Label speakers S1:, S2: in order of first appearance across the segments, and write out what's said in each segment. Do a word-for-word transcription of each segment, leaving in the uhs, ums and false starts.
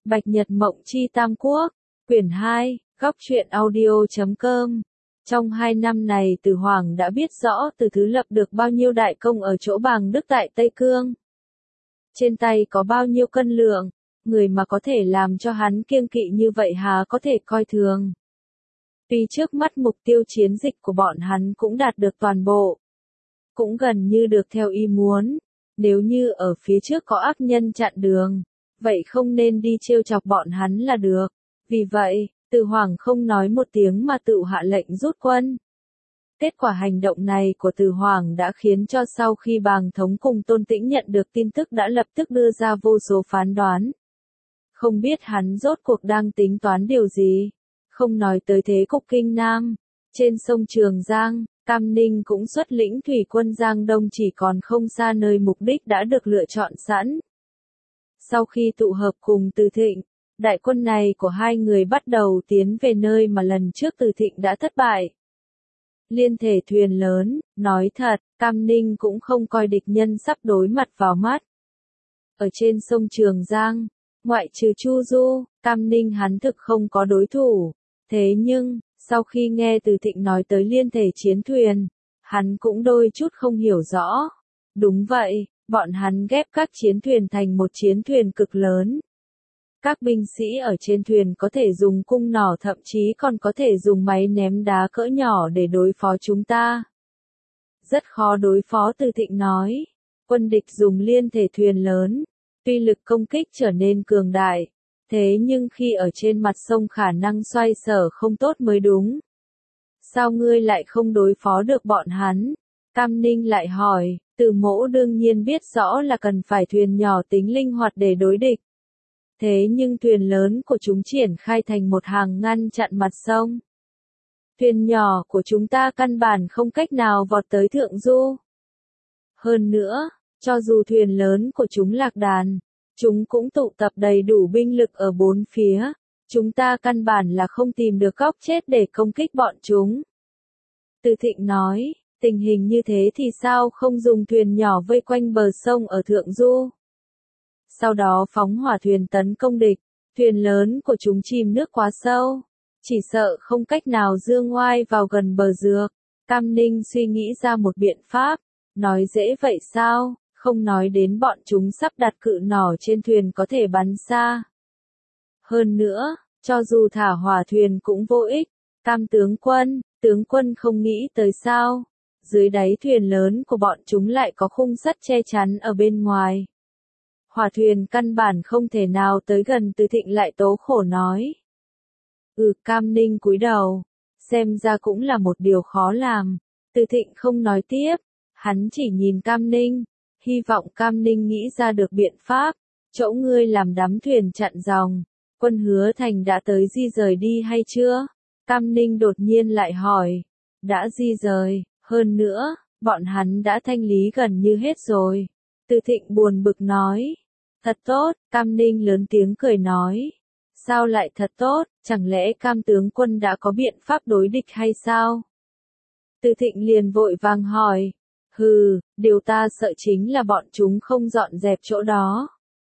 S1: Bạch Nhật Mộng Chi Tam Quốc, quyển hai, góc truyện audio chấm com. Trong hai năm này Từ Hoàng đã biết rõ Từ Thứ lập được bao nhiêu đại công ở chỗ Bàng Đức tại Tây Cương. Trên tay có bao nhiêu cân lượng, người mà có thể làm cho hắn kiêng kỵ như vậy há có thể coi thường. Tuy trước mắt mục tiêu chiến dịch của bọn hắn cũng đạt được toàn bộ, cũng gần như được theo ý muốn, nếu như ở phía trước có ác nhân chặn đường, vậy không nên đi trêu chọc bọn hắn là được. Vì vậy, Từ Hoàng không nói một tiếng mà tự hạ lệnh rút quân. Kết quả hành động này của Từ Hoàng đã khiến cho sau khi Bàng Thống cùng Tôn Tĩnh nhận được tin tức đã lập tức đưa ra vô số phán đoán. Không biết hắn rốt cuộc đang tính toán điều gì. Không nói tới thế cục Kinh Nam, trên sông Trường Giang, Cam Ninh cũng xuất lĩnh thủy quân Giang Đông chỉ còn không xa nơi mục đích đã được lựa chọn sẵn. Sau khi tụ hợp cùng Từ Thịnh, đại quân này của hai người bắt đầu tiến về nơi mà lần trước Từ Thịnh đã thất bại. Liên thể thuyền lớn, nói thật, Cam Ninh cũng không coi địch nhân sắp đối mặt vào mắt. Ở trên sông Trường Giang, ngoại trừ Chu Du, Cam Ninh hắn thực không có đối thủ. Thế nhưng, sau khi nghe Từ Thịnh nói tới liên thể chiến thuyền, hắn cũng đôi chút không hiểu rõ. Đúng vậy, bọn hắn ghép các chiến thuyền thành một chiến thuyền cực lớn. Các binh sĩ ở trên thuyền có thể dùng cung nỏ, thậm chí còn có thể dùng máy ném đá cỡ nhỏ để đối phó chúng ta. Rất khó đối phó, Từ Thịnh nói. Quân địch dùng liên thể thuyền lớn, tuy lực công kích trở nên cường đại, thế nhưng khi ở trên mặt sông khả năng xoay sở không tốt mới đúng. Sao ngươi lại không đối phó được bọn hắn? Cam Ninh lại hỏi. Từ Mỗ đương nhiên biết rõ là cần phải thuyền nhỏ tính linh hoạt để đối địch. Thế nhưng thuyền lớn của chúng triển khai thành một hàng ngăn chặn mặt sông. Thuyền nhỏ của chúng ta căn bản không cách nào vọt tới thượng du. Hơn nữa, cho dù thuyền lớn của chúng lạc đàn, chúng cũng tụ tập đầy đủ binh lực ở bốn phía. Chúng ta căn bản là không tìm được góc chết để công kích bọn chúng. Từ Thịnh nói, tình hình như thế thì sao không dùng thuyền nhỏ vây quanh bờ sông ở thượng du? Sau đó phóng hỏa thuyền tấn công địch, thuyền lớn của chúng chìm nước quá sâu, chỉ sợ không cách nào dương oai vào gần bờ dược. Cam Ninh suy nghĩ ra một biện pháp, nói dễ vậy sao, không nói đến bọn chúng sắp đặt cự nỏ trên thuyền có thể bắn xa. Hơn nữa, cho dù thả hỏa thuyền cũng vô ích. Cam tướng quân, tướng quân không nghĩ tới sao, dưới đáy thuyền lớn của bọn chúng lại có khung sắt che chắn ở bên ngoài. Hỏa thuyền căn bản không thể nào tới gần. Từ Thịnh lại tố khổ nói. Ừ, Cam Ninh cúi đầu, xem ra cũng là một điều khó làm. Từ Thịnh không nói tiếp, hắn chỉ nhìn Cam Ninh, hy vọng Cam Ninh nghĩ ra được biện pháp. Chỗ ngươi làm đắm thuyền chặn dòng, quân Hứa Thành đã tới di rời đi hay chưa? Cam Ninh đột nhiên lại hỏi. Đã di rời, hơn nữa, bọn hắn đã thanh lý gần như hết rồi. Từ Thịnh buồn bực nói. Thật tốt, Cam Ninh lớn tiếng cười nói. Sao lại thật tốt, chẳng lẽ Cam tướng quân đã có biện pháp đối địch hay sao? Từ Thịnh liền vội vàng hỏi. Hừ, điều ta sợ chính là bọn chúng không dọn dẹp chỗ đó.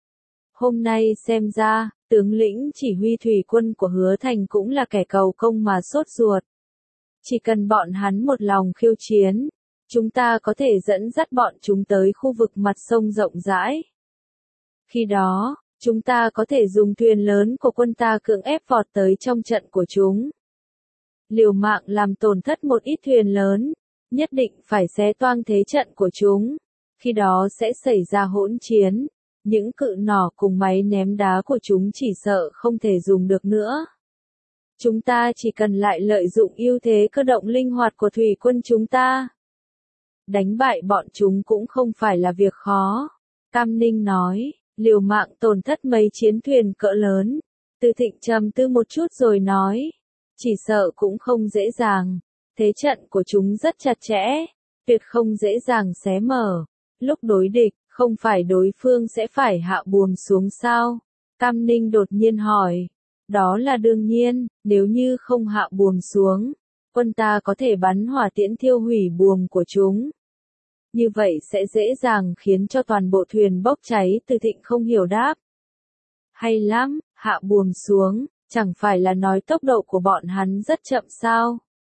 S1: Hôm nay xem ra, tướng lĩnh chỉ huy thủy quân của Hứa Thành cũng là kẻ cầu công mà sốt ruột. Chỉ cần bọn hắn một lòng khiêu chiến, chúng ta có thể dẫn dắt bọn chúng tới khu vực mặt sông rộng rãi. Khi đó, chúng ta có thể dùng thuyền lớn của quân ta cưỡng ép vọt tới trong trận của chúng. Liều mạng làm tổn thất một ít thuyền lớn, nhất định phải xé toang thế trận của chúng. Khi đó sẽ xảy ra hỗn chiến, những cự nỏ cùng máy ném đá của chúng chỉ sợ không thể dùng được nữa. Chúng ta chỉ cần lại lợi dụng ưu thế cơ động linh hoạt của thủy quân chúng ta. Đánh bại bọn chúng cũng không phải là việc khó. Cam Ninh nói. Liều mạng tổn thất mấy chiến thuyền cỡ lớn. Từ Thịnh trầm tư một chút rồi nói. Chỉ sợ cũng không dễ dàng. Thế trận của chúng rất chặt chẽ, tuyệt không dễ dàng xé mở. Lúc đối địch, không phải đối phương sẽ phải hạ buồm xuống sao? Cam Ninh đột nhiên hỏi. Đó là đương nhiên, nếu như không hạ buồm xuống, quân ta có thể bắn hỏa tiễn thiêu hủy buồm của chúng. Như vậy sẽ dễ dàng khiến cho toàn bộ thuyền bốc cháy. Từ Thịnh không hiểu đáp. Hay lắm, hạ buồm xuống, chẳng phải là nói tốc độ của bọn hắn rất chậm sao?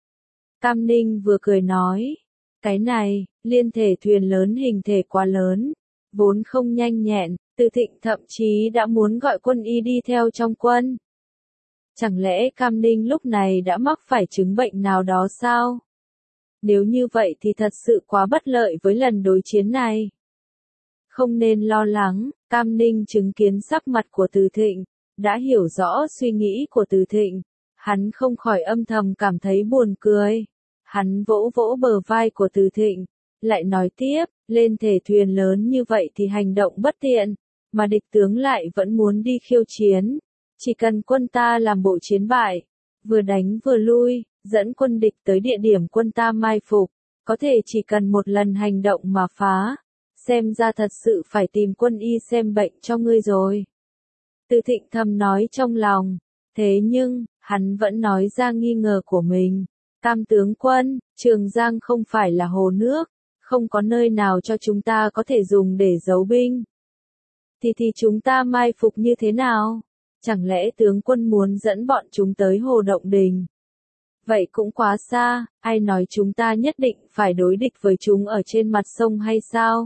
S1: Cam Ninh vừa cười nói, cái này, liên thể thuyền lớn hình thể quá lớn, vốn không nhanh nhẹn, Từ Thịnh thậm chí đã muốn gọi quân y đi theo trong quân. Chẳng lẽ Cam Ninh lúc này đã mắc phải chứng bệnh nào đó sao? Nếu như vậy thì thật sự quá bất lợi với lần đối chiến này. Không nên lo lắng, Cam Ninh chứng kiến sắc mặt của Từ Thịnh, đã hiểu rõ suy nghĩ của Từ Thịnh, hắn không khỏi âm thầm cảm thấy buồn cười. Hắn vỗ vỗ bờ vai của Từ Thịnh, lại nói tiếp, lên thể thuyền lớn như vậy thì hành động bất tiện, mà địch tướng lại vẫn muốn đi khiêu chiến. Chỉ cần quân ta làm bộ chiến bại, vừa đánh vừa lui, dẫn quân địch tới địa điểm quân ta mai phục, có thể chỉ cần một lần hành động mà phá. Xem ra thật sự phải tìm quân y xem bệnh cho ngươi rồi. Từ Thịnh thầm nói trong lòng, thế nhưng, hắn vẫn nói ra nghi ngờ của mình. Cam tướng quân, Trường Giang không phải là hồ nước, không có nơi nào cho chúng ta có thể dùng để giấu binh. Thì thì chúng ta mai phục như thế nào? Chẳng lẽ tướng quân muốn dẫn bọn chúng tới Hồ Động Đình? Vậy cũng quá xa, ai nói chúng ta nhất định phải đối địch với chúng ở trên mặt sông hay sao?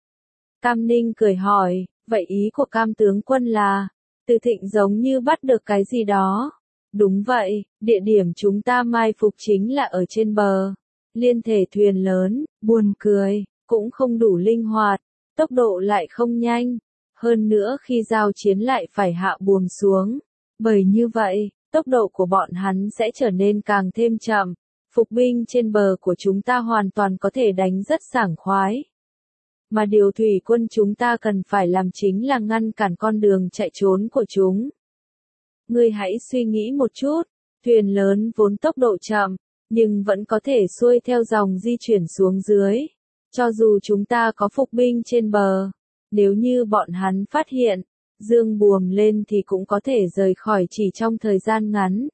S1: Cam Ninh cười hỏi, vậy ý của Cam tướng quân là, Từ Thịnh giống như bắt được cái gì đó. Đúng vậy, địa điểm chúng ta mai phục chính là ở trên bờ. Liên thể thuyền lớn, buồn cười, cũng không đủ linh hoạt, tốc độ lại không nhanh. Hơn nữa khi giao chiến lại phải hạ buồm xuống. Bởi như vậy, tốc độ của bọn hắn sẽ trở nên càng thêm chậm. Phục binh trên bờ của chúng ta hoàn toàn có thể đánh rất sảng khoái. Mà điều thủy quân chúng ta cần phải làm chính là ngăn cản con đường chạy trốn của chúng. Ngươi hãy suy nghĩ một chút, thuyền lớn vốn tốc độ chậm, nhưng vẫn có thể xuôi theo dòng di chuyển xuống dưới. Cho dù chúng ta có phục binh trên bờ, nếu như bọn hắn phát hiện, dương buồm lên thì cũng có thể rời khỏi chỉ trong thời gian ngắn.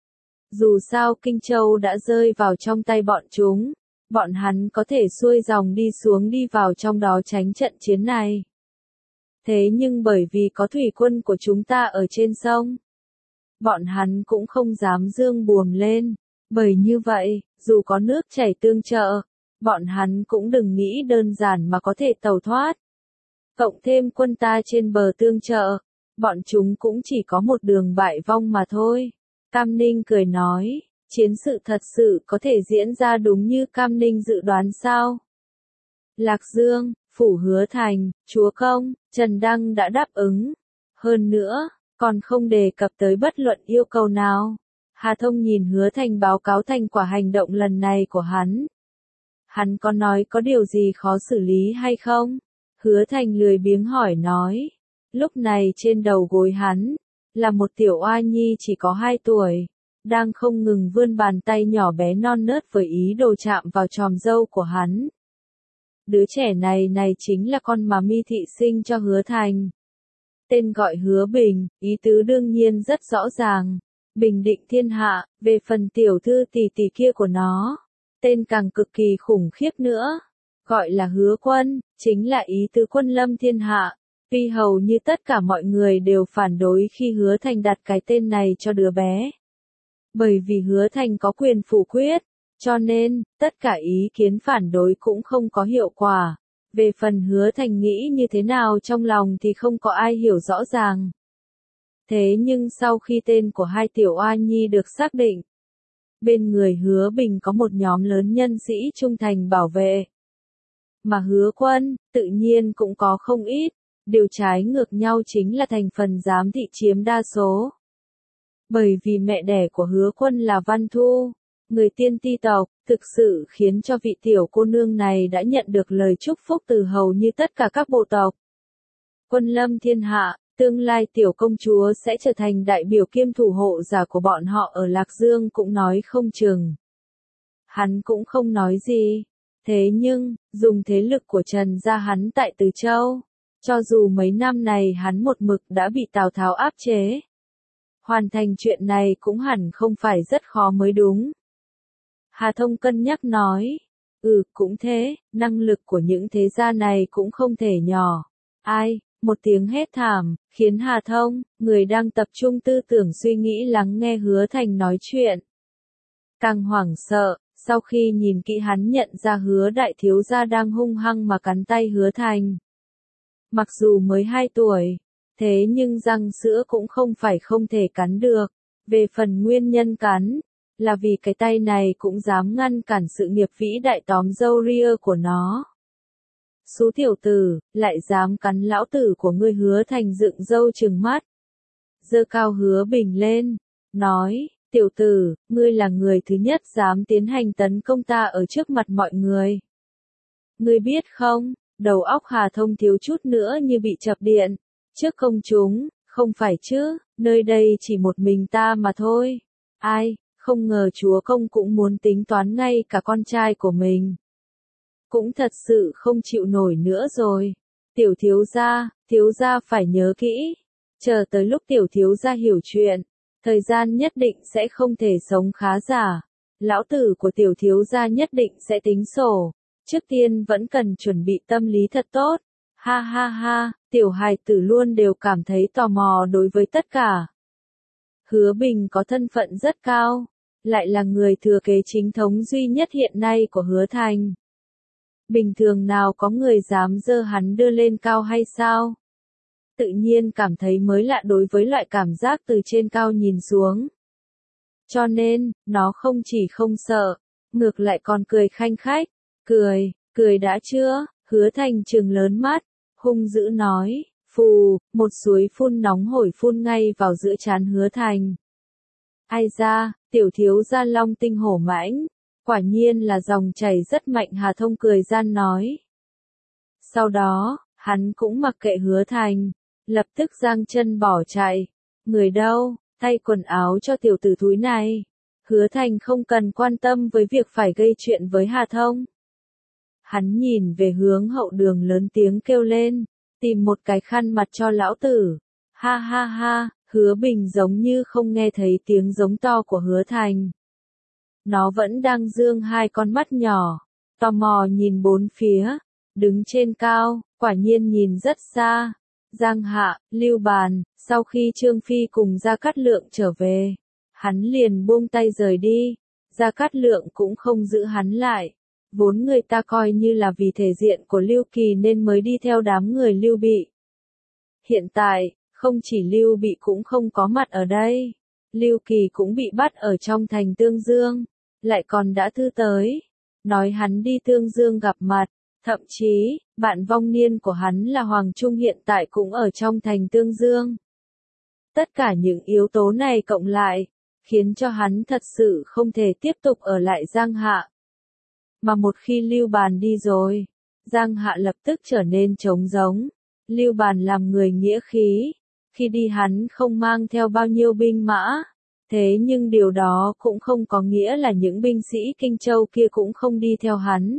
S1: Dù sao Kinh Châu đã rơi vào trong tay bọn chúng, bọn hắn có thể xuôi dòng đi xuống đi vào trong đó tránh trận chiến này. Thế nhưng bởi vì có thủy quân của chúng ta ở trên sông, bọn hắn cũng không dám dương buồm lên, bởi như vậy, dù có nước chảy tương trợ, bọn hắn cũng đừng nghĩ đơn giản mà có thể tàu thoát. Cộng thêm quân ta trên bờ tương trợ, bọn chúng cũng chỉ có một đường bại vong mà thôi. Cam Ninh cười nói, chiến sự thật sự có thể diễn ra đúng như Cam Ninh dự đoán sao? Lạc Dương, Phủ Hứa Thành, Chúa Công, Trần Đăng đã đáp ứng. Hơn nữa, còn không đề cập tới bất luận yêu cầu nào. Hà Thông nhìn Hứa Thành báo cáo thành quả hành động lần này của hắn. Hắn có nói có điều gì khó xử lý hay không? Hứa Thành lười biếng hỏi nói. Lúc này trên đầu gối hắn, là một tiểu oa nhi chỉ có hai tuổi, đang không ngừng vươn bàn tay nhỏ bé non nớt với ý đồ chạm vào tròm râu của hắn. Đứa trẻ này này chính là con mà Mi Thị sinh cho Hứa Thành. Tên gọi Hứa Bình, ý tứ đương nhiên rất rõ ràng. Bình định thiên hạ, về phần tiểu thư tỷ tỷ kia của nó, tên càng cực kỳ khủng khiếp nữa. Gọi là Hứa Quân, chính là ý tứ quân lâm thiên hạ. Tuy hầu như tất cả mọi người đều phản đối khi Hứa Thành đặt cái tên này cho đứa bé. Bởi vì Hứa Thành có quyền phủ quyết, cho nên, tất cả ý kiến phản đối cũng không có hiệu quả. Về phần Hứa Thành nghĩ như thế nào trong lòng thì không có ai hiểu rõ ràng. Thế nhưng sau khi tên của hai tiểu oa nhi được xác định, bên người Hứa Bình có một nhóm lớn nhân sĩ trung thành bảo vệ. Mà Hứa Quân, tự nhiên cũng có không ít, điều trái ngược nhau chính là thành phần giám thị chiếm đa số. Bởi vì mẹ đẻ của Hứa Quân là Văn Thu, người tiên ti tộc, thực sự khiến cho vị tiểu cô nương này đã nhận được lời chúc phúc từ hầu như tất cả các bộ tộc. Quân lâm thiên hạ, tương lai tiểu công chúa sẽ trở thành đại biểu kiêm thủ hộ giả của bọn họ ở Lạc Dương cũng nói không chừng. Hắn cũng không nói gì. Thế nhưng, dùng thế lực của Trần gia hắn tại Từ Châu, cho dù mấy năm này hắn một mực đã bị Tào Tháo áp chế, hoàn thành chuyện này cũng hẳn không phải rất khó mới đúng. Hà Thông cân nhắc nói, ừ cũng thế, năng lực của những thế gia này cũng không thể nhỏ. Ai, Một tiếng hét thảm, khiến Hà Thông, người đang tập trung tư tưởng suy nghĩ lắng nghe Hứa Thành nói chuyện, càng hoảng sợ. Sau khi nhìn kỹ hắn nhận ra Hứa đại thiếu gia đang hung hăng mà cắn tay Hứa Thành. Mặc dù mới hai tuổi, thế nhưng răng sữa cũng không phải không thể cắn được. Về phần nguyên nhân cắn, là vì cái tay này cũng dám ngăn cản sự nghiệp vĩ đại tóm dâu ria của nó. Xú tiểu tử, lại dám cắn lão tử của ngươi. Hứa Thành dựng râu trừng mắt, giơ cao Hứa Bình lên, nói, tiểu tử, ngươi là người thứ nhất dám tiến hành tấn công ta ở trước mặt mọi người. Ngươi biết không, đầu óc Hà Thông thiếu chút nữa như bị chập điện, trước công chúng, không phải chứ, nơi đây chỉ một mình ta mà thôi. Ai, không ngờ chúa công cũng muốn tính toán ngay cả con trai của mình. Cũng thật sự không chịu nổi nữa rồi. Tiểu thiếu gia, thiếu gia phải nhớ kỹ, chờ tới lúc tiểu thiếu gia hiểu chuyện, thời gian nhất định sẽ không thể sống khá giả. Lão tử của tiểu thiếu gia nhất định sẽ tính sổ. Trước tiên vẫn cần chuẩn bị tâm lý thật tốt. Ha ha ha, tiểu hài tử luôn đều cảm thấy tò mò đối với tất cả. Hứa Bình có thân phận rất cao, lại là người thừa kế chính thống duy nhất hiện nay của Hứa Thành. Bình thường nào có người dám dơ hắn đưa lên cao hay sao? Tự nhiên cảm thấy mới lạ đối với loại cảm giác từ trên cao nhìn xuống. Cho nên, nó không chỉ không sợ, ngược lại còn cười khanh khách. Cười, cười đã chưa? Hứa Thành trừng lớn mắt, hung dữ nói, phù, một suối phun nóng hổi phun ngay vào giữa trán Hứa Thành. Ai ra, tiểu thiếu gia long tinh hổ mãnh, quả nhiên là dòng chảy rất mạnh. Hà Thông cười gian nói. Sau đó, hắn cũng mặc kệ Hứa Thành, lập tức giang chân bỏ chạy. Người đâu, thay quần áo cho tiểu tử thúi này. Hứa Thành không cần quan tâm với việc phải gây chuyện với Hà Thông. Hắn nhìn về hướng hậu đường lớn tiếng kêu lên, tìm một cái khăn mặt cho lão tử. Ha ha ha, Hứa Bình giống như không nghe thấy tiếng giống to của Hứa Thành. Nó vẫn đang dương hai con mắt nhỏ, tò mò nhìn bốn phía, đứng trên cao, quả nhiên nhìn rất xa. Giang Hạ, Lưu Bàn, sau khi Trương Phi cùng Gia Cát Lượng trở về, hắn liền buông tay rời đi. Gia Cát Lượng cũng không giữ hắn lại. Vốn người ta coi như là vì thể diện của Lưu Kỳ nên mới đi theo đám người Lưu Bị. Hiện tại, không chỉ Lưu Bị cũng không có mặt ở đây. Lưu Kỳ cũng bị bắt ở trong thành Tương Dương, lại còn đã thư tới, nói hắn đi Tương Dương gặp mặt. Thậm chí, bạn vong niên của hắn là Hoàng Trung hiện tại cũng ở trong thành Tương Dương. Tất cả những yếu tố này cộng lại, khiến cho hắn thật sự không thể tiếp tục ở lại Giang Hạ. Mà một khi Lưu Bàn đi rồi, Giang Hạ lập tức trở nên trống rỗng. Lưu Bàn làm người nghĩa khí, khi đi hắn không mang theo bao nhiêu binh mã. Thế nhưng điều đó cũng không có nghĩa là những binh sĩ Kinh Châu kia cũng không đi theo hắn.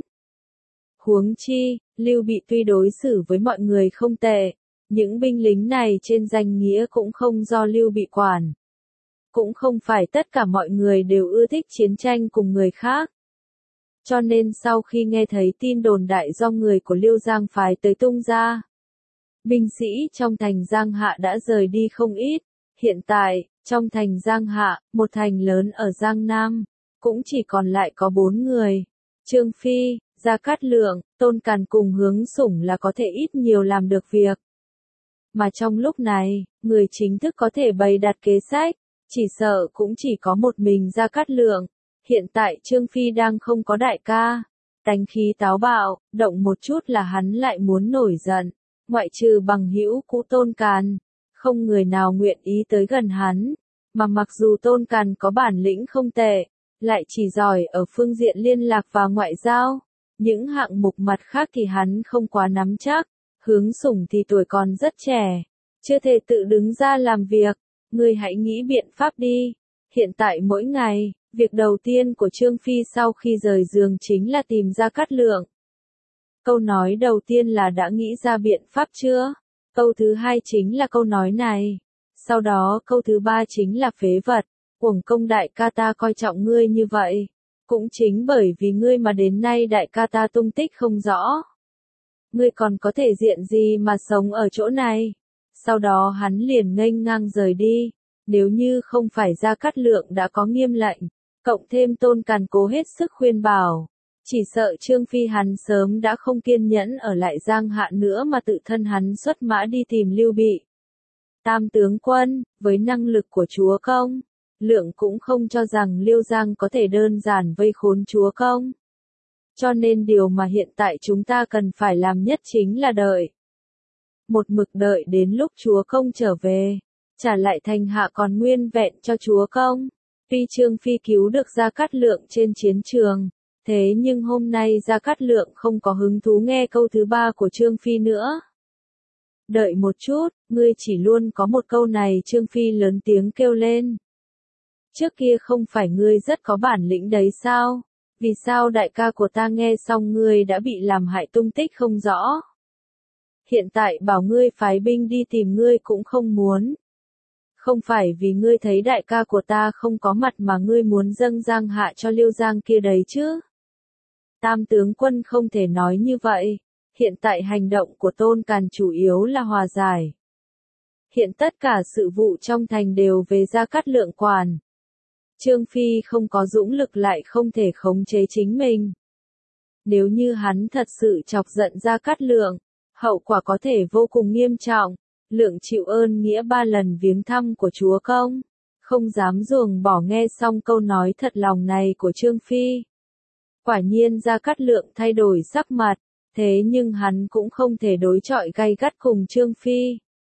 S1: Huống chi, Lưu Bị tuy đối xử với mọi người không tệ, những binh lính này trên danh nghĩa cũng không do Lưu Bị quản. Cũng không phải tất cả mọi người đều ưa thích chiến tranh cùng người khác. Cho nên sau khi nghe thấy tin đồn đại do người của Liêu Giang phái tới tung ra, binh sĩ trong thành Giang Hạ đã rời đi không ít. Hiện tại, trong thành Giang Hạ, một thành lớn ở Giang Nam, cũng chỉ còn lại có bốn người. Trương Phi, Gia Cát Lượng, Tôn Càn cùng Hướng Sủng là có thể ít nhiều làm được việc. Mà trong lúc này, người chính thức có thể bày đặt kế sách, chỉ sợ cũng chỉ có một mình Gia Cát Lượng. Hiện tại Trương Phi đang không có đại ca, tánh khí táo bạo, động một chút là hắn lại muốn nổi giận. Ngoại trừ bằng hữu cũ Tôn Càn, không người nào nguyện ý tới gần hắn. Mà mặc dù Tôn Càn có bản lĩnh không tệ, lại chỉ giỏi ở phương diện liên lạc và ngoại giao. Những hạng mục mặt khác thì hắn không quá nắm chắc. Hướng Sủng thì tuổi còn rất trẻ, chưa thể tự đứng ra làm việc. Ngươi hãy nghĩ biện pháp đi. Hiện tại mỗi ngày, việc đầu tiên của Trương Phi sau khi rời giường chính là tìm Gia Cát Lượng. Câu nói đầu tiên là đã nghĩ ra biện pháp chưa? Câu thứ hai chính là câu nói này. Sau đó câu thứ ba chính là phế vật. Uổng công đại ca ta coi trọng ngươi như vậy. Cũng chính bởi vì ngươi mà đến nay đại ca ta tung tích không rõ. Ngươi còn có thể diện gì mà sống ở chỗ này? Sau đó hắn liền nghênh ngang rời đi. Nếu như không phải Gia Cát Lượng đã có nghiêm lệnh, cộng thêm Tôn Càn cố hết sức khuyên bảo, chỉ sợ Trương Phi hắn sớm đã không kiên nhẫn ở lại Giang Hạ nữa mà tự thân hắn xuất mã đi tìm Lưu Bị. Tam tướng quân, với năng lực của chúa công, Lượng cũng không cho rằng Liêu Giang có thể đơn giản vây khốn chúa công. Cho nên điều mà hiện tại chúng ta cần phải làm nhất chính là đợi. Một mực đợi đến lúc chúa công trở về, trả lại thành hạ còn nguyên vẹn cho chúa công. Tuy Trương Phi cứu được Gia Cát Lượng trên chiến trường, thế nhưng hôm nay Gia Cát Lượng không có hứng thú nghe câu thứ ba của Trương Phi nữa. Đợi một chút, ngươi chỉ luôn có một câu này. Trương Phi lớn tiếng kêu lên. Trước kia không phải ngươi rất có bản lĩnh đấy sao? Vì sao đại ca của ta nghe xong ngươi đã bị làm hại tung tích không rõ? Hiện tại bảo ngươi phái binh đi tìm ngươi cũng không muốn. Không phải vì ngươi thấy đại ca của ta không có mặt mà ngươi muốn dâng Giang Hạ cho Liêu Giang kia đấy chứ? Tam tướng quân không thể nói như vậy. Hiện tại hành động của Tôn Càn chủ yếu là hòa giải. Hiện tất cả sự vụ trong thành đều về Gia Cát Lượng quản. Trương Phi không có dũng lực lại không thể khống chế chính mình. Nếu như hắn thật sự chọc giận Gia Cát Lượng, hậu quả có thể vô cùng nghiêm trọng. Lượng chịu ơn nghĩa ba lần viếng thăm của chúa công, không dám ruồng bỏ nghe xong câu nói thật lòng này của Trương Phi. Quả nhiên Gia Cát Lượng thay đổi sắc mặt, thế nhưng hắn cũng không thể đối chọi gay gắt cùng Trương Phi.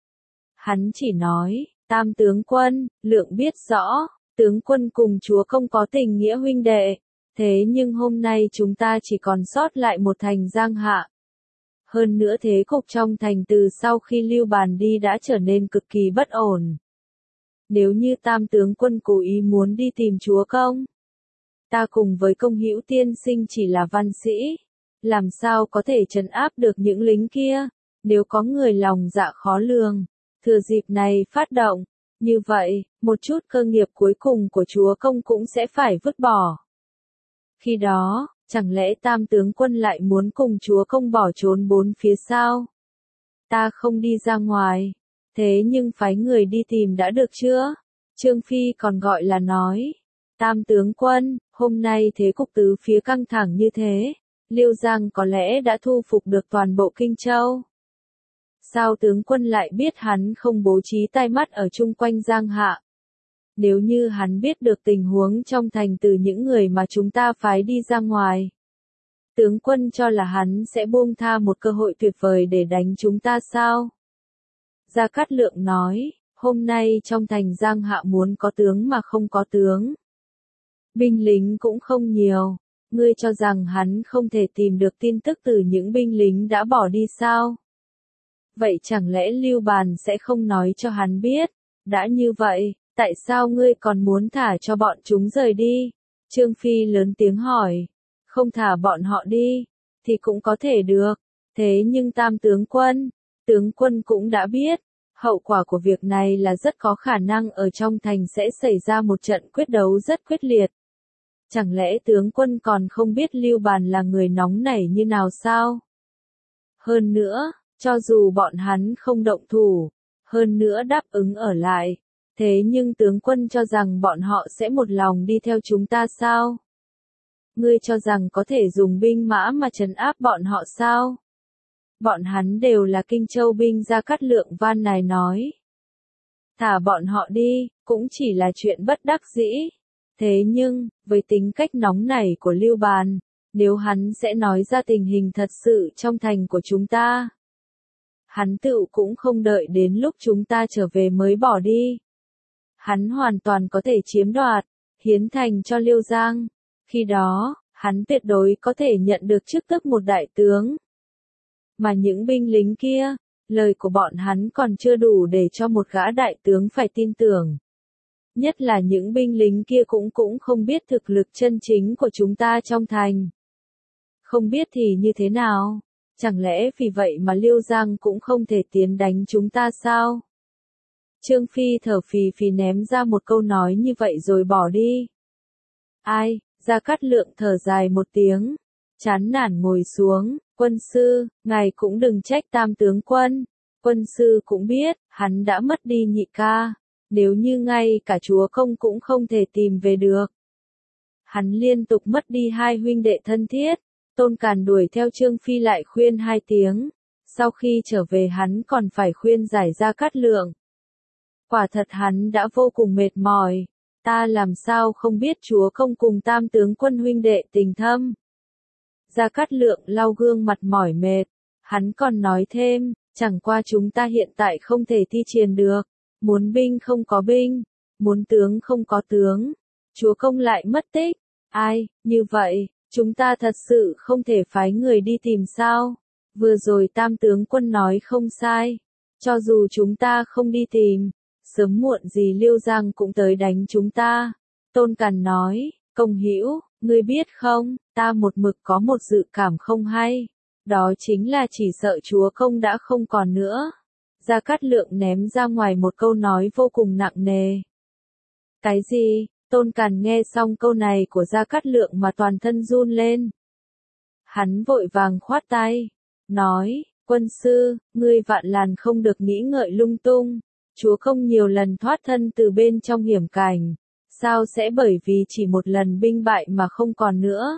S1: Hắn chỉ nói, Tam tướng quân, Lượng biết rõ, tướng quân cùng chúa công có tình nghĩa huynh đệ, thế nhưng hôm nay chúng ta chỉ còn sót lại một thành Giang Hạ. Hơn nữa thế cục trong thành từ sau khi Lưu Bàn đi đã trở nên cực kỳ bất ổn. Nếu như Tam tướng quân cố ý muốn đi tìm chúa công, ta cùng với Công Hữu tiên sinh chỉ là văn sĩ, làm sao có thể trấn áp được những lính kia? Nếu có người lòng dạ khó lường, thừa dịp này phát động, như vậy, một chút cơ nghiệp cuối cùng của chúa công cũng sẽ phải vứt bỏ. Khi đó, chẳng lẽ Tam tướng quân lại muốn cùng chúa công bỏ trốn bốn phía sao? Ta không đi ra ngoài, thế nhưng phái người đi tìm đã được chưa? Trương Phi còn gọi là nói. Tam tướng quân, hôm nay thế cục tứ phía căng thẳng như thế, Liêu Giang có lẽ đã thu phục được toàn bộ Kinh Châu. Sao tướng quân lại biết hắn không bố trí tai mắt ở chung quanh Giang Hạ? Nếu như hắn biết được tình huống trong thành từ những người mà chúng ta phái đi ra ngoài, tướng quân cho là hắn sẽ buông tha một cơ hội tuyệt vời để đánh chúng ta sao? Gia Cát Lượng nói, hôm nay trong thành Giang Hạ muốn có tướng mà không có tướng. Binh lính cũng không nhiều, ngươi cho rằng hắn không thể tìm được tin tức từ những binh lính đã bỏ đi sao? Vậy chẳng lẽ Lưu Bàn sẽ không nói cho hắn biết? Đã như vậy, tại sao ngươi còn muốn thả cho bọn chúng rời đi? Trương Phi lớn tiếng hỏi. Không thả bọn họ đi, thì cũng có thể được. Thế nhưng Tam tướng quân, tướng quân cũng đã biết, hậu quả của việc này là rất có khả năng ở trong thành sẽ xảy ra một trận quyết đấu rất quyết liệt. Chẳng lẽ tướng quân còn không biết Lưu Bàn là người nóng nảy như nào sao? Hơn nữa, cho dù bọn hắn không động thủ, hơn nữa đáp ứng ở lại, thế nhưng tướng quân cho rằng bọn họ sẽ một lòng đi theo chúng ta sao? Ngươi cho rằng có thể dùng binh mã mà trấn áp bọn họ sao? Bọn hắn đều là Kinh Châu binh. Gia Cát Lượng van nài nói. Thả bọn họ đi, cũng chỉ là chuyện bất đắc dĩ. Thế nhưng, với tính cách nóng nảy của Lưu Bàn, nếu hắn sẽ nói ra tình hình thật sự trong thành của chúng ta, hắn tự cũng không đợi đến lúc chúng ta trở về mới bỏ đi. Hắn hoàn toàn có thể chiếm đoạt, hiến thành cho Liêu Giang. Khi đó, hắn tuyệt đối có thể nhận được chức tước một đại tướng. Mà những binh lính kia, lời của bọn hắn còn chưa đủ để cho một gã đại tướng phải tin tưởng. Nhất là những binh lính kia cũng cũng không biết thực lực chân chính của chúng ta trong thành. Không biết thì như thế nào? Chẳng lẽ vì vậy mà Liêu Giang cũng không thể tiến đánh chúng ta sao? Trương Phi thở phì phì ném ra một câu nói như vậy rồi bỏ đi. Ai? Gia Cát Lượng thở dài một tiếng, chán nản ngồi xuống, Quân sư, ngài cũng đừng trách tam tướng quân. Quân sư cũng biết, hắn đã mất đi nhị ca. Nếu như ngay cả chúa công cũng không thể tìm về được. Hắn liên tục mất đi hai huynh đệ thân thiết. Tôn Càn đuổi theo Trương Phi lại khuyên hai tiếng. Sau khi trở về hắn còn phải khuyên giải Gia Cát Lượng. Quả thật hắn đã vô cùng mệt mỏi. Ta làm sao không biết chúa công cùng tam tướng quân huynh đệ tình thâm. Gia Cát Lượng lau gương mặt mỏi mệt. Hắn còn nói thêm, chẳng qua chúng ta hiện tại không thể thi triển được. Muốn binh không có binh, muốn tướng không có tướng. Chúa công lại mất tích. Ai, như vậy, chúng ta thật sự không thể phái người đi tìm sao? Vừa rồi tam tướng quân nói không sai. Cho dù chúng ta không đi tìm, sớm muộn gì Liêu Giang cũng tới đánh chúng ta. Tôn Càn nói, công hữu, ngươi biết không, ta một mực có một dự cảm không hay. Đó chính là chỉ sợ chúa công đã không còn nữa. Gia Cát Lượng ném ra ngoài một câu nói vô cùng nặng nề. Cái gì? Tôn Càn nghe xong câu này của Gia Cát Lượng mà toàn thân run lên. Hắn vội vàng khoát tay, nói, quân sư, ngươi vạn lần không được nghĩ ngợi lung tung. Chúa công nhiều lần thoát thân từ bên trong hiểm cảnh. Sao sẽ bởi vì chỉ một lần binh bại mà không còn nữa?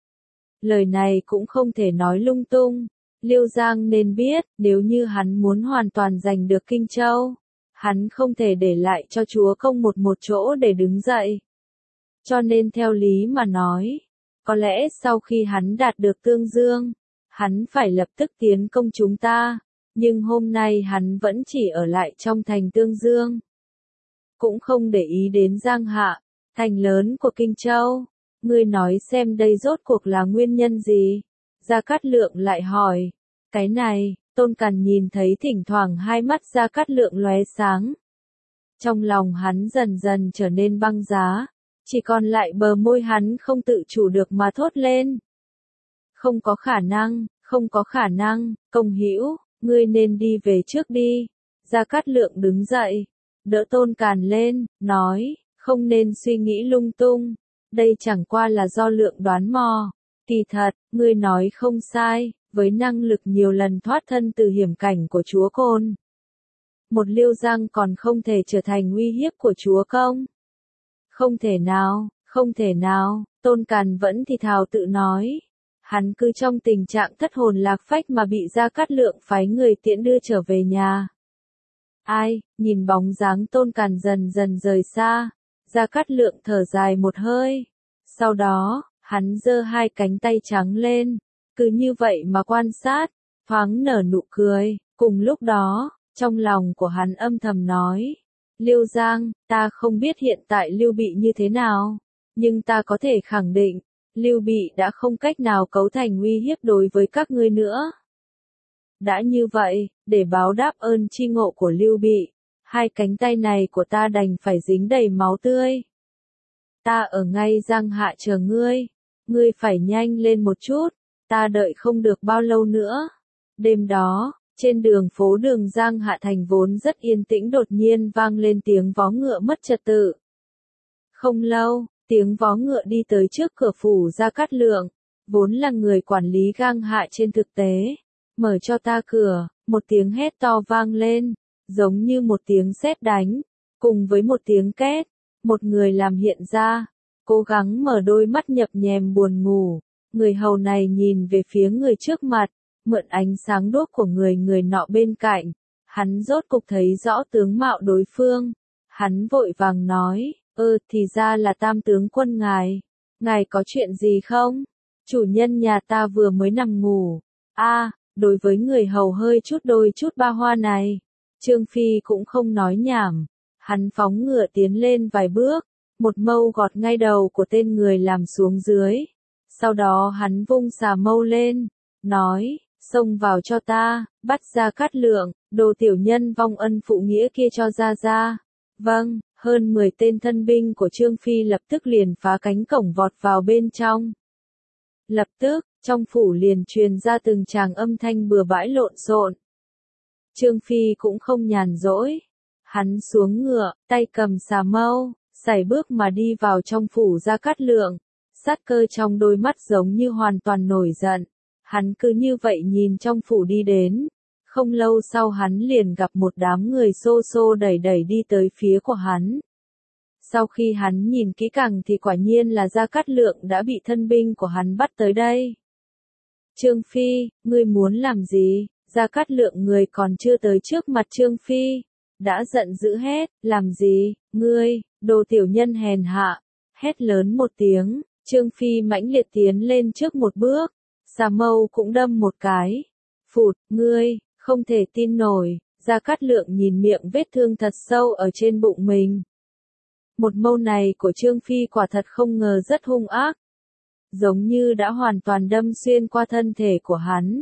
S1: Lời này cũng không thể nói lung tung. Liêu Giang nên biết, nếu như hắn muốn hoàn toàn giành được Kinh Châu, hắn không thể để lại cho chúa công một một chỗ để đứng dậy. Cho nên theo lý mà nói, có lẽ sau khi hắn đạt được Tương Dương, hắn phải lập tức tiến công chúng ta, nhưng hôm nay hắn vẫn chỉ ở lại trong thành Tương Dương. Cũng không để ý đến Giang Hạ, thành lớn của Kinh Châu. Ngươi nói xem đây rốt cuộc là nguyên nhân gì? Gia Cát Lượng lại hỏi. Cái này, Tôn Càn nhìn thấy thỉnh thoảng hai mắt Gia Cát Lượng lóe sáng. Trong lòng hắn dần dần trở nên băng giá, chỉ còn lại bờ môi hắn không tự chủ được mà thốt lên. Không có khả năng, không có khả năng, công hữu, ngươi nên đi về trước đi. Gia Cát Lượng đứng dậy, đỡ Tôn Càn lên, nói, không nên suy nghĩ lung tung. Đây chẳng qua là do Lượng đoán mò. Kỳ thật, ngươi nói không sai, với năng lực nhiều lần thoát thân từ hiểm cảnh của chúa Côn. Một Liêu Giang còn không thể trở thành uy hiếp của chúa công. Không thể nào, không thể nào, Tôn Càn vẫn thì thào tự nói. Hắn cứ trong tình trạng thất hồn lạc phách mà bị Gia Cát Lượng phái người tiễn đưa trở về nhà. Ai, nhìn bóng dáng Tôn Càn dần dần rời xa. Gia Cát Lượng thở dài một hơi. Sau đó, hắn giơ hai cánh tay trắng lên. Cứ như vậy mà quan sát, thoáng nở nụ cười. Cùng lúc đó, trong lòng của hắn âm thầm nói. Liêu Giang, ta không biết hiện tại Lưu Bị như thế nào. Nhưng ta có thể khẳng định, Lưu Bị đã không cách nào cấu thành uy hiếp đối với các ngươi nữa. Đã như vậy, để báo đáp ơn chi ngộ của Lưu Bị, hai cánh tay này của ta đành phải dính đầy máu tươi. Ta ở ngay Giang Hạ chờ ngươi, ngươi phải nhanh lên một chút, ta đợi không được bao lâu nữa. Đêm đó, trên đường phố đường Giang Hạ thành vốn rất yên tĩnh đột nhiên vang lên tiếng vó ngựa mất trật tự. Không lâu, tiếng vó ngựa đi tới trước cửa phủ Gia Cát Lượng, vốn là người quản lý Giang Hạ trên thực tế. Mở cho ta cửa, một tiếng hét to vang lên, giống như một tiếng sét đánh, cùng với một tiếng két, một người làm hiện ra, cố gắng mở đôi mắt nhập nhèm buồn ngủ. Người hầu này nhìn về phía người trước mặt, mượn ánh sáng đuốc của người người nọ bên cạnh, hắn rốt cục thấy rõ tướng mạo đối phương. Hắn vội vàng nói, ơ thì ra là tam tướng quân ngài, ngài có chuyện gì không? Chủ nhân nhà ta vừa mới nằm ngủ. A, đối với người hầu hơi chút đôi chút ba hoa này, Trương Phi cũng không nói nhảm, hắn phóng ngựa tiến lên vài bước, một mâu gọt ngay đầu của tên người làm xuống dưới. Sau đó hắn vung xà mâu lên, nói, xông vào cho ta, bắt Gia Cát Lượng, đồ tiểu nhân vong ân phụ nghĩa kia cho ra ra. Vâng, hơn mười tên thân binh của Trương Phi lập tức liền phá cánh cổng vọt vào bên trong. Lập tức, trong phủ liền truyền ra từng tràng âm thanh bừa bãi lộn xộn. Trương Phi cũng không nhàn rỗi. Hắn xuống ngựa, tay cầm xà mâu, sải bước mà đi vào trong phủ Gia Cát Lượng. Sát cơ trong đôi mắt giống như hoàn toàn nổi giận. Hắn cứ như vậy nhìn trong phủ đi đến. Không lâu sau hắn liền gặp một đám người xô xô đẩy đẩy đi tới phía của hắn. Sau khi hắn nhìn kỹ càng thì quả nhiên là Gia Cát Lượng đã bị thân binh của hắn bắt tới đây. Trương Phi, ngươi muốn làm gì? Gia Cát Lượng người còn chưa tới trước mặt Trương Phi. Đã giận dữ hét, làm gì, ngươi, đồ tiểu nhân hèn hạ. Hét lớn một tiếng, Trương Phi mãnh liệt tiến lên trước một bước. Xà mâu cũng đâm một cái. Phụt, ngươi, không thể tin nổi. Gia Cát Lượng nhìn miệng vết thương thật sâu ở trên bụng mình. Một mâu này của Trương Phi quả thật không ngờ rất hung ác. Giống như đã hoàn toàn đâm xuyên qua thân thể của hắn.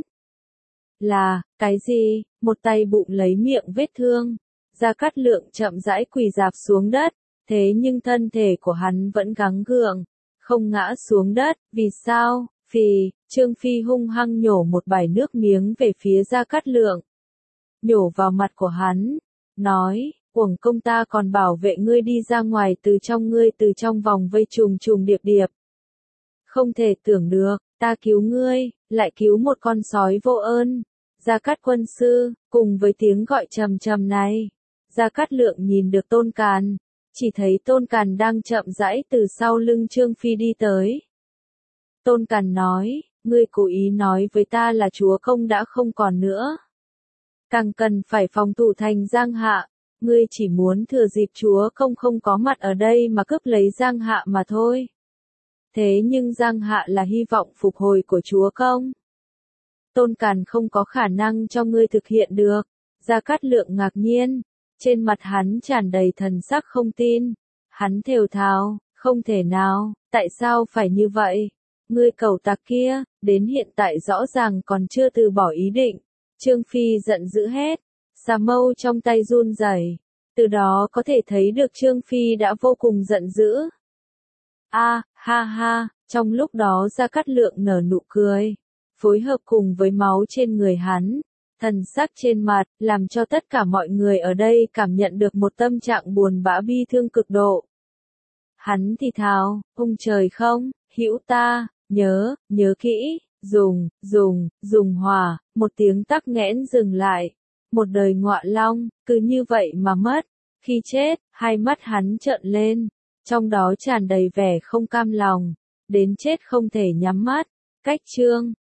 S1: Là, cái gì? Một tay bụng lấy miệng vết thương. Gia Cát Lượng chậm rãi quỳ rạp xuống đất. Thế nhưng thân thể của hắn vẫn gắng gượng. Không ngã xuống đất. Vì sao? Phì, Trương Phi hung hăng nhổ một bãi nước miếng về phía Gia Cát Lượng. Nhổ vào mặt của hắn. Nói, uổng công ta còn bảo vệ ngươi đi ra ngoài từ trong ngươi từ trong vòng vây trùng trùng điệp điệp. Không thể tưởng được, ta cứu ngươi, lại cứu một con sói vô ơn. Gia Cát quân sư, cùng với tiếng gọi trầm trầm này. Gia Cát Lượng nhìn được Tôn Càn. Chỉ thấy Tôn Càn đang chậm rãi từ sau lưng Trương Phi đi tới. Tôn Càn nói, ngươi cố ý nói với ta là chúa công đã không còn nữa. Càng cần phải phòng thủ thành Giang Hạ. Ngươi chỉ muốn thừa dịp chúa công không có mặt ở đây mà cướp lấy Giang Hạ mà thôi. Thế nhưng Giang Hạ là hy vọng phục hồi của chúa công. Tôn Càn không có khả năng cho ngươi thực hiện được. Gia Cát Lượng ngạc nhiên. Trên mặt hắn tràn đầy thần sắc không tin. Hắn thều thào, không thể nào, tại sao phải như vậy? Ngươi cẩu tặc kia, đến hiện tại rõ ràng còn chưa từ bỏ ý định. Trương Phi giận dữ hét. Xà mâu trong tay run rẩy. Từ đó có thể thấy được Trương Phi đã vô cùng giận dữ. A, ha ha, trong lúc đó Gia Cát Lượng nở nụ cười. Phối hợp cùng với máu trên người hắn. Thần sắc trên mặt, làm cho tất cả mọi người ở đây cảm nhận được một tâm trạng buồn bã bi thương cực độ. Hắn thì thào, ông trời không, hữu ta, nhớ, nhớ kỹ, dùng, dùng, dùng hòa, một tiếng tắc nghẽn dừng lại. Một đời ngọa long, cứ như vậy mà mất. Khi chết, hai mắt hắn trợn lên. Trong đó tràn đầy vẻ không cam lòng. Đến chết không thể nhắm mắt. Cách chương.